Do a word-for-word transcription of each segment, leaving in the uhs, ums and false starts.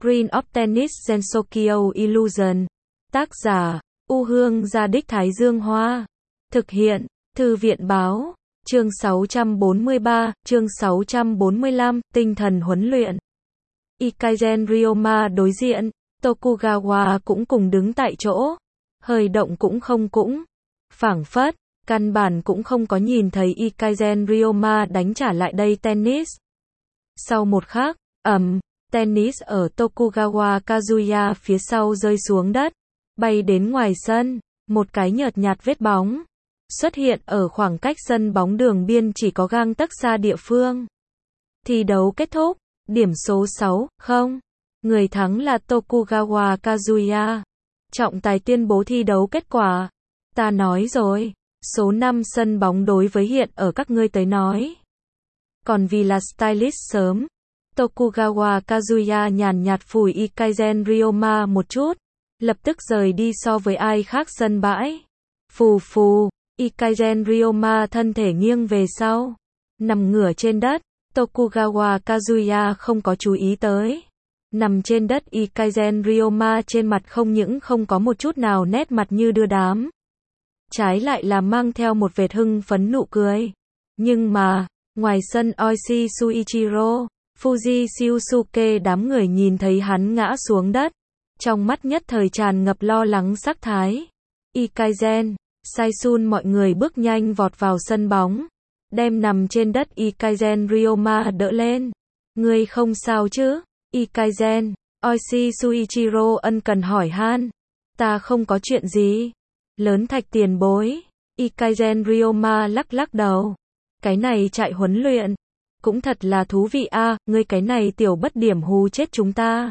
Green of Tennis Sensokyo Illusion. Tác giả, U Hương Gia Đích Thái Dương Hoa. Thực hiện, Thư viện Báo. Chương sáu trăm bốn mươi ba, chương sáu trăm bốn mươi lăm, tinh thần huấn luyện. Ikaisen Ryoma đối diện, Tokugawa cũng cùng đứng tại chỗ. Hơi động cũng không cũng. Phảng phất, căn bản cũng không có nhìn thấy Ikaisen Ryoma đánh trả lại đây tennis. Sau một khắc, ầm, tennis ở Tokugawa Kazuya phía sau rơi xuống đất, bay đến ngoài sân, một cái nhợt nhạt vết bóng xuất hiện ở khoảng cách sân bóng đường biên chỉ có gang tấc xa địa phương. Thi đấu kết thúc, điểm số sáu không. Người thắng là Tokugawa Kazuya. Trọng tài tuyên bố thi đấu kết quả. Ta nói rồi, số năm sân bóng đối với hiện ở các ngươi tới nói. Còn vì là stylist sớm, Tokugawa Kazuya nhàn nhạt phủi Ikaisen Ryoma một chút, lập tức rời đi so với ai khác sân bãi. Phù phù, Ikaisen Ryoma thân thể nghiêng về sau, nằm ngửa trên đất. Tokugawa Kazuya không có chú ý tới. Nằm trên đất Ikaisen Ryoma trên mặt không những không có một chút nào nét mặt như đưa đám, trái lại là mang theo một vệt hưng phấn nụ cười. Nhưng mà, ngoài sân Oishi Suichiro, Fuji Shiusuke đám người nhìn thấy hắn ngã xuống đất, trong mắt nhất thời tràn ngập lo lắng sắc thái. Ikaisen, Saisun mọi người bước nhanh vọt vào sân bóng, đem nằm trên đất Ikaisen Ryoma đỡ lên. Ngươi không sao chứ? Ikaisen, Oishi Suichiro ân cần hỏi han. Ta không có chuyện gì. Lớn thạch tiền bối. Ikaisen Ryoma lắc lắc đầu. Cái này chạy huấn luyện cũng thật là thú vị a, à, ngươi cái này tiểu bất điểm hù chết chúng ta.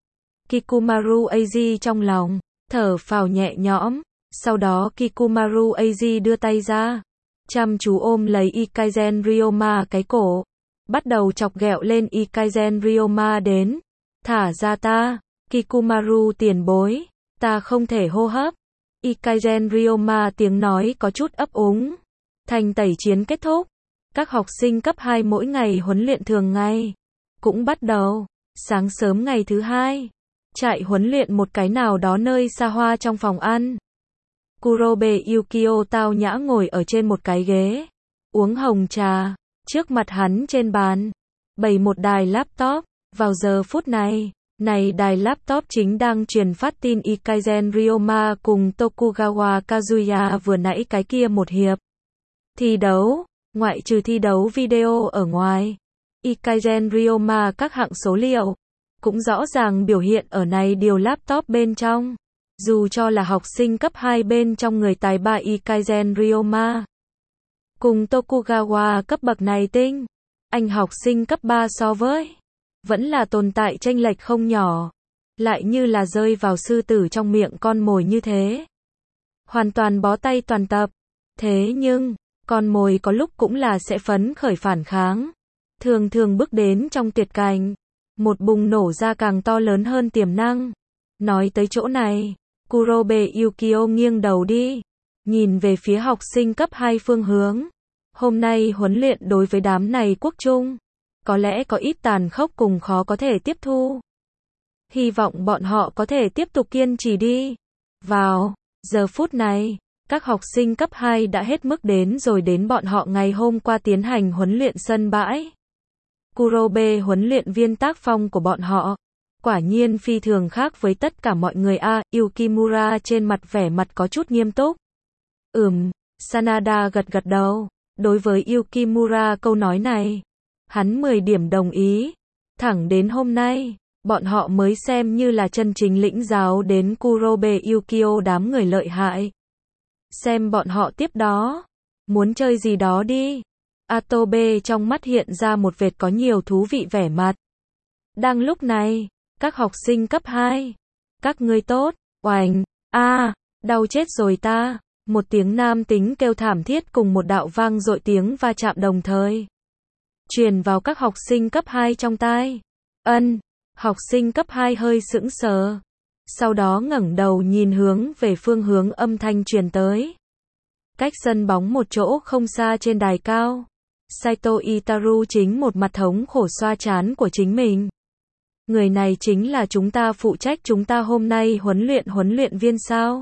Kikumaru Eiji trong lòng thở phào nhẹ nhõm, sau đó Kikumaru Eiji đưa tay ra, chăm chú ôm lấy Ikaisen Ryoma cái cổ, bắt đầu chọc ghẹo lên Ikaisen Ryoma đến. Thả ra ta, Kikumaru tiền bối, ta không thể hô hấp. Ikaisen Ryoma tiếng nói có chút ấp úng. Thành tẩy chiến kết thúc. Các học sinh cấp hai mỗi ngày huấn luyện thường ngày cũng bắt đầu. Sáng sớm ngày thứ hai, chạy huấn luyện một cái nào đó nơi xa hoa trong phòng ăn. Kurobe Yukio tao nhã ngồi ở trên một cái ghế, uống hồng trà. Trước mặt hắn trên bàn bày một đài laptop. Vào giờ phút này, này đài laptop chính đang truyền phát tin Ikaisen Ryoma cùng Tokugawa Kazuya vừa nãy cái kia một hiệp thi đấu. Ngoại trừ thi đấu video ở ngoài, Ikaisen Ryoma các hạng số liệu cũng rõ ràng biểu hiện ở này điều laptop bên trong. Dù cho là học sinh cấp hai bên trong người tài ba Ikaisen Ryoma cùng Tokugawa cấp bậc này tinh, anh học sinh cấp ba so với vẫn là tồn tại chênh lệch không nhỏ, lại như là rơi vào sư tử trong miệng con mồi như thế. Hoàn toàn bó tay toàn tập. Thế nhưng, con mồi có lúc cũng là sẽ phấn khởi phản kháng. Thường thường bước đến trong tuyệt cảnh, một bùng nổ ra càng to lớn hơn tiềm năng. Nói tới chỗ này, Kurobe Yukio nghiêng đầu đi, nhìn về phía học sinh cấp hai phương hướng. Hôm nay huấn luyện đối với đám này quốc trung, có lẽ có ít tàn khốc cùng khó có thể tiếp thu. Hy vọng bọn họ có thể tiếp tục kiên trì đi. Vào giờ phút này, các học sinh cấp hai đã hết mức đến rồi đến bọn họ ngày hôm qua tiến hành huấn luyện sân bãi. Kurobe huấn luyện viên tác phong của bọn họ, quả nhiên phi thường khác với tất cả mọi người a. À, Yukimura trên mặt vẻ mặt có chút nghiêm túc. Ừm, Sanada gật gật đầu. Đối với Yukimura câu nói này, hắn mười điểm đồng ý. Thẳng đến hôm nay, bọn họ mới xem như là chân chính lĩnh giáo đến Kurobe Yukio đám người lợi hại. Xem bọn họ tiếp đó, muốn chơi gì đó đi. Atobe trong mắt hiện ra một vệt có nhiều thú vị vẻ mặt. Đang lúc này, các học sinh cấp hai, các ngươi tốt. Oành, a, đau chết rồi ta. Một tiếng nam tính kêu thảm thiết cùng một đạo vang dội tiếng va chạm đồng thời truyền vào các học sinh cấp hai trong tai. Ân, học sinh cấp hai hơi sững sờ, sau đó ngẩng đầu nhìn hướng về phương hướng âm thanh truyền tới. Cách sân bóng một chỗ không xa trên đài cao, Saito Itaru chính một mặt thống khổ xoa trán của chính mình. Người này chính là chúng ta phụ trách chúng ta hôm nay huấn luyện huấn luyện viên sao?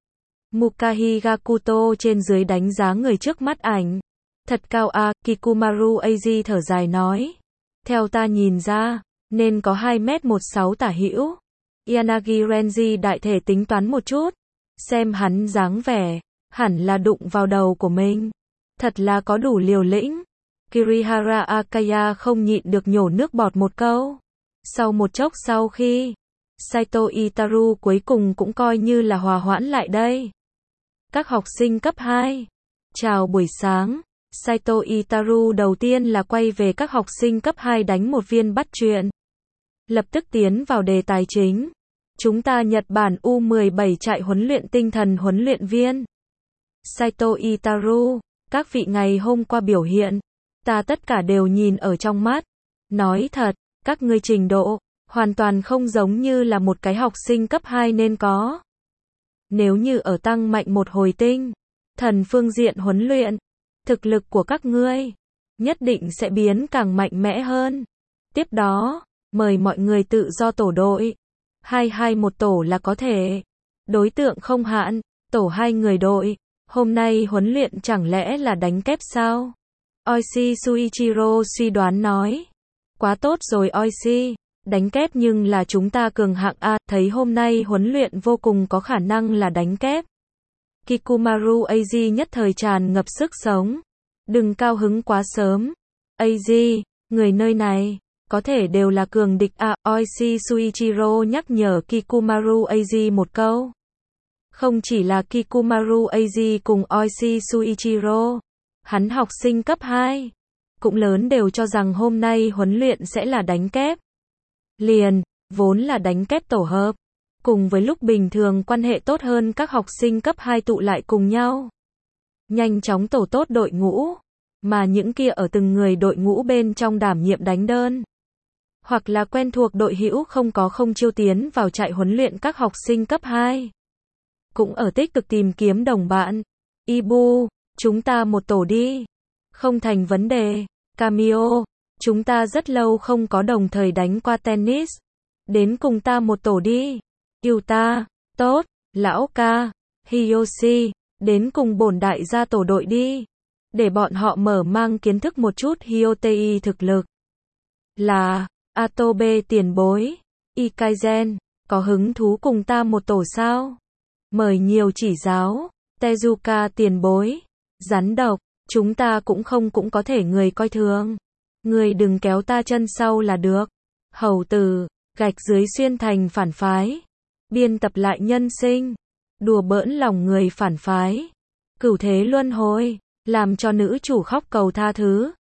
Mukahi Gakuto trên dưới đánh giá người trước mắt ảnh. Thật cao a, Kikumaru Eiji thở dài nói. Theo ta nhìn ra, nên có hai mét mười sáu tả hữu. Yanagi Renji đại thể tính toán một chút. Xem hắn dáng vẻ, hẳn là đụng vào đầu của mình. Thật là có đủ liều lĩnh. Kirihara Akaya không nhịn được nhổ nước bọt một câu. Sau một chốc sau khi, Saito Itaru cuối cùng cũng coi như là hòa hoãn lại đây. Các học sinh cấp hai. Chào buổi sáng. Saito Itaru đầu tiên là quay về các học sinh cấp hai đánh một viên bắt chuyện. Lập tức tiến vào đề tài chính. Chúng ta Nhật Bản U mười bảy trại huấn luyện tinh thần huấn luyện viên. Saito Itaru, các vị ngày hôm qua biểu hiện, ta tất cả đều nhìn ở trong mắt. Nói thật, các ngươi trình độ, hoàn toàn không giống như là một cái học sinh cấp hai nên có. Nếu như ở tăng mạnh một hồi tinh thần phương diện huấn luyện, thực lực của các ngươi nhất định sẽ biến càng mạnh mẽ hơn. Tiếp đó, mời mọi người tự do tổ đội. Hai hai một tổ là có thể. Đối tượng không hạn, tổ hai người đội. Hôm nay huấn luyện chẳng lẽ là đánh kép sao? Oishi Suichiro suy đoán nói. Quá tốt rồi Oishi, đánh kép nhưng là chúng ta cường hạng A, thấy hôm nay huấn luyện vô cùng có khả năng là đánh kép. Kikumaru Eiji nhất thời tràn ngập sức sống. Đừng cao hứng quá sớm. Eiji, người nơi này, có thể đều là cường địch A, Oishi Suichiro nhắc nhở Kikumaru Eiji một câu. Không chỉ là Kikumaru Eiji cùng Oishi Suichiro, hắn học sinh cấp hai, cũng lớn đều cho rằng hôm nay huấn luyện sẽ là đánh kép. Liền, vốn là đánh kép tổ hợp, cùng với lúc bình thường quan hệ tốt hơn các học sinh cấp hai tụ lại cùng nhau. Nhanh chóng tổ tốt đội ngũ, mà những kia ở từng người đội ngũ bên trong đảm nhiệm đánh đơn. Hoặc là quen thuộc đội hữu không có không chiêu tiến vào trại huấn luyện các học sinh cấp hai. Cũng ở tích cực tìm kiếm đồng bạn. Ibu, chúng ta một tổ đi. Không thành vấn đề. Camio, chúng ta rất lâu không có đồng thời đánh qua tennis. Đến cùng ta một tổ đi. Yuta, tốt, lão ca, Hiyoshi, đến cùng bổn đại gia tổ đội đi. Để bọn họ mở mang kiến thức một chút Hyotei thực lực. Là, Atobe tiền bối, Ikaizen, có hứng thú cùng ta một tổ sao? Mời nhiều chỉ giáo, Tezuka tiền bối, rắn độc, chúng ta cũng không cũng có thể người coi thường. Người đừng kéo ta chân sau là được. Hầu tử, gạch dưới xuyên thành phản phái. Biên tập lại nhân sinh, đùa bỡn lòng người phản phái. Cửu thế luân hồi, làm cho nữ chủ khóc cầu tha thứ.